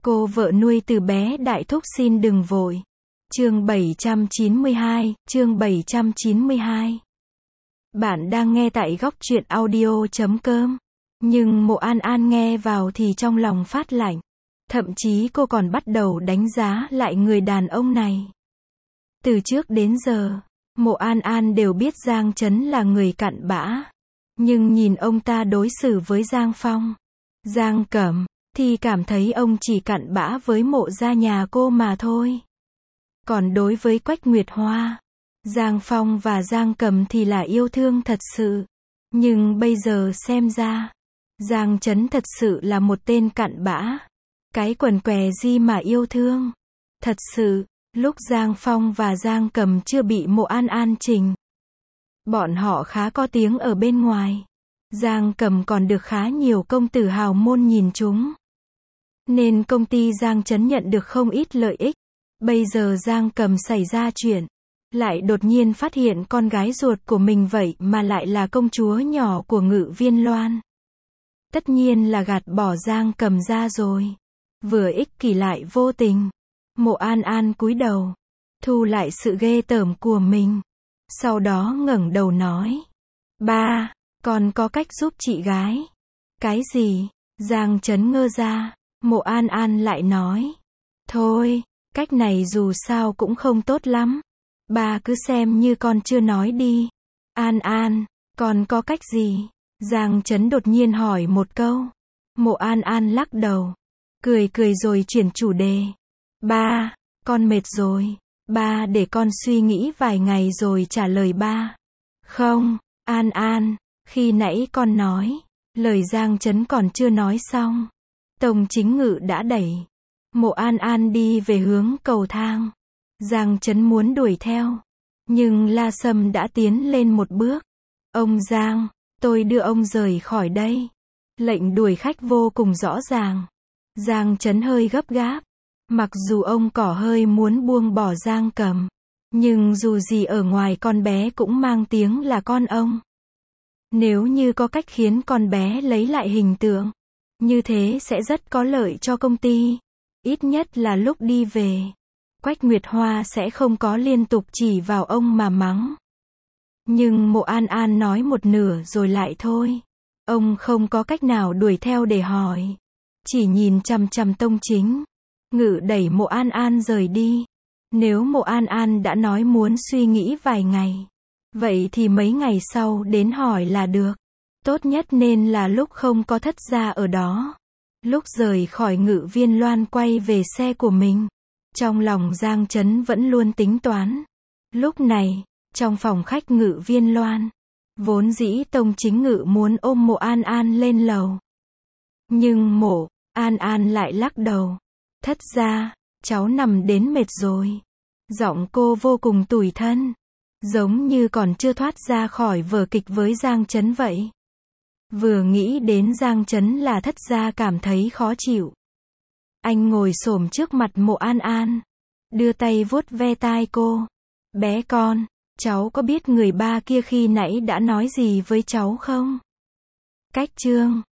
Cô vợ nuôi từ bé đại thúc xin đừng vội. Chương 792, chương 792. Bạn đang nghe tại góc truyện audio.com. Nhưng Mộ An An nghe vào thì trong lòng phát lạnh. Thậm chí cô còn bắt đầu đánh giá lại người đàn ông này. Từ trước đến giờ, Mộ An An đều biết Giang Chấn là người cặn bã. Nhưng nhìn ông ta đối xử với Giang Phong, Giang Cẩm, thì cảm thấy ông chỉ cặn bã với Mộ gia nhà cô mà thôi. Còn đối với Quách Nguyệt Hoa, Giang Phong và Giang Cẩm thì là yêu thương thật sự. Nhưng bây giờ xem ra, Giang Chấn thật sự là một tên cặn bã. Cái quần què gì mà yêu thương. Thật sự, lúc Giang Phong và Giang Cẩm chưa bị Mộ An An trình, bọn họ khá có tiếng ở bên ngoài. Giang Cẩm còn được khá nhiều công tử hào môn nhìn chúng. Nên công ty Giang Chấn nhận được không ít lợi ích. Bây giờ Giang Cẩm xảy ra chuyện, lại đột nhiên phát hiện con gái ruột của mình vậy mà lại là công chúa nhỏ của Ngự Viên Loan. Tất nhiên là gạt bỏ Giang Cẩm ra rồi. Vừa ích kỷ lại vô tình. Mộ An An cúi đầu, thu lại sự ghê tởm của mình. Sau đó ngẩng đầu nói: "Ba, con có cách giúp chị gái." "Cái gì?" Giang Chấn ngơ ra. Mộ An An lại nói: "Thôi, cách này dù sao cũng không tốt lắm. Ba cứ xem như con chưa nói đi." "An An, con có cách gì?" Giang Chấn đột nhiên hỏi một câu. Mộ An An lắc đầu, cười cười rồi chuyển chủ đề. "Ba, con mệt rồi. Ba để con suy nghĩ vài ngày rồi trả lời ba." "Không, An An, khi nãy con nói." Lời Giang Chấn còn chưa nói xong, Tông Chính Ngự đã đẩy Mộ An An đi về hướng cầu thang. Giang Chấn muốn đuổi theo, nhưng La Sâm đã tiến lên một bước. "Ông Giang, tôi đưa ông rời khỏi đây." Lệnh đuổi khách vô cùng rõ ràng. Giang Chấn hơi gấp gáp. Mặc dù ông cỏ hơi muốn buông bỏ Giang Cẩm, nhưng dù gì ở ngoài con bé cũng mang tiếng là con ông. Nếu như có cách khiến con bé lấy lại hình tượng, như thế sẽ rất có lợi cho công ty. Ít nhất là lúc đi về, Quách Nguyệt Hoa sẽ không có liên tục chỉ vào ông mà mắng. Nhưng Mộ An An nói một nửa rồi lại thôi. Ông không có cách nào đuổi theo để hỏi. Chỉ nhìn chằm chằm Tông Chính Ngự đẩy Mộ An An rời đi. Nếu Mộ An An đã nói muốn suy nghĩ vài ngày, vậy thì mấy ngày sau đến hỏi là được. Tốt nhất nên là lúc không có thất gia ở đó. Lúc rời khỏi Ngự Viên Loan quay về xe của mình, trong lòng Giang Chấn vẫn luôn tính toán. Lúc này, trong phòng khách Ngự Viên Loan, vốn dĩ Tông Chính Ngự muốn ôm Mộ An An lên lầu. Nhưng Mộ An An lại lắc đầu. "Thất gia, cháu nằm đến mệt rồi." Giọng cô vô cùng tủi thân, giống như còn chưa thoát ra khỏi vở kịch với Giang Chấn vậy. Vừa nghĩ đến Giang Chấn là thất gia cảm thấy khó chịu. Anh ngồi xổm trước mặt Mộ An An, đưa tay vuốt ve tai cô. "Bé con, cháu có biết người ba kia khi nãy đã nói gì với cháu không?" Cách chương